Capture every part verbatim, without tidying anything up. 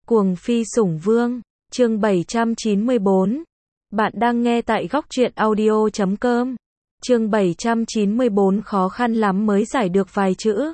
Cuồng phi sủng vương, chương bảy trăm chín mươi bốn. Bạn đang nghe tại góc truyện audio chấm com. Chương bảy trăm chín mươi bốn khó khăn lắm mới giải được vài chữ.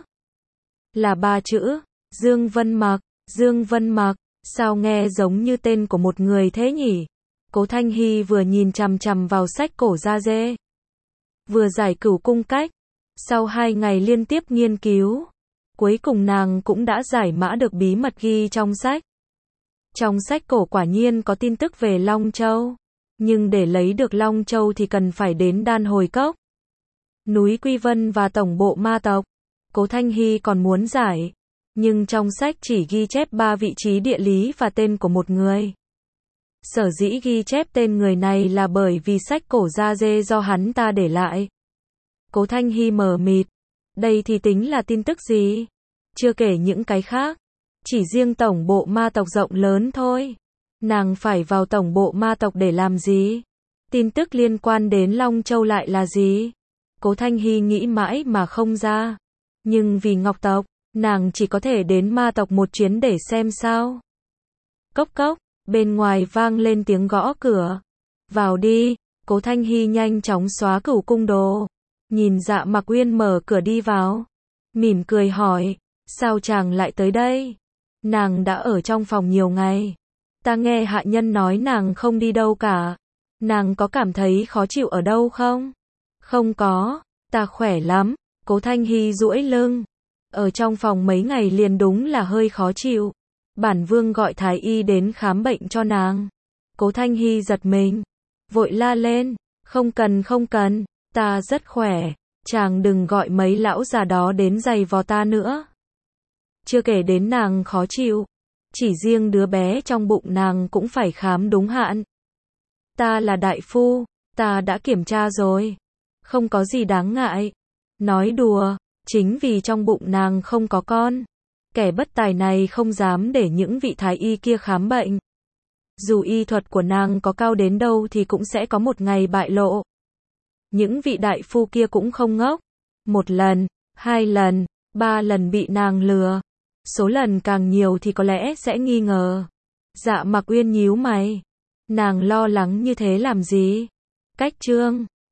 Là ba chữ, Dương Vân Mặc, Dương Vân Mặc, sao nghe giống như tên của một người thế nhỉ? Cố Thanh Hy vừa nhìn chằm chằm vào sách cổ da dê, vừa giải cửu cung cách. Sau hai ngày liên tiếp nghiên cứu, cuối cùng nàng cũng đã giải mã được bí mật ghi trong sách. Trong sách cổ quả nhiên có tin tức về Long Châu, nhưng để lấy được Long Châu thì cần phải đến Đan Hồi Cốc, núi Quy Vân và tổng bộ ma tộc. Cố Thanh Hy còn muốn giải, nhưng trong sách chỉ ghi chép ba vị trí địa lý và tên của một người. Sở dĩ ghi chép tên người này là bởi vì sách cổ da dê do hắn ta để lại. Cố Thanh Hy mờ mịt, đây thì tính là tin tức gì? Chưa kể những cái khác, chỉ riêng tổng bộ ma tộc rộng lớn thôi. Nàng phải vào tổng bộ ma tộc để làm gì? Tin tức liên quan đến Long Châu lại là gì? Cố Thanh Hy nghĩ mãi mà không ra. Nhưng vì Ngọc tộc, nàng chỉ có thể đến ma tộc một chuyến để xem sao. Cốc cốc, bên ngoài vang lên tiếng gõ cửa. Vào đi. Cố Thanh Hy nhanh chóng xóa cửu cung đồ, nhìn Dạ Mặc Uyên mở cửa đi vào, mỉm cười hỏi, sao chàng lại tới đây? Nàng đã ở trong phòng nhiều ngày. Ta nghe hạ nhân nói nàng không đi đâu cả. Nàng có cảm thấy khó chịu ở đâu không? Không có, ta khỏe lắm. Cố Thanh Hy duỗi lưng. Ở trong phòng mấy ngày liền đúng là hơi khó chịu. Bản vương gọi thái y đến khám bệnh cho nàng. Cố Thanh Hy giật mình, vội la lên, không cần không cần, ta rất khỏe, chàng đừng gọi mấy lão già đó đến giày vò ta nữa. Chưa kể đến nàng khó chịu, chỉ riêng đứa bé trong bụng nàng cũng phải khám đúng hạn. Ta là đại phu, ta đã kiểm tra rồi, không có gì đáng ngại. Nói đùa, chính vì trong bụng nàng không có con, kẻ bất tài này không dám để những vị thái y kia khám bệnh. Dù y thuật của nàng có cao đến đâu thì cũng sẽ có một ngày bại lộ. Những vị đại phu kia cũng không ngốc. Một lần, hai lần, ba lần bị nàng lừa. Số lần càng nhiều thì có lẽ sẽ nghi ngờ. Dạ Mặc Uyên nhíu mày. Nàng lo lắng như thế làm gì? Cách chương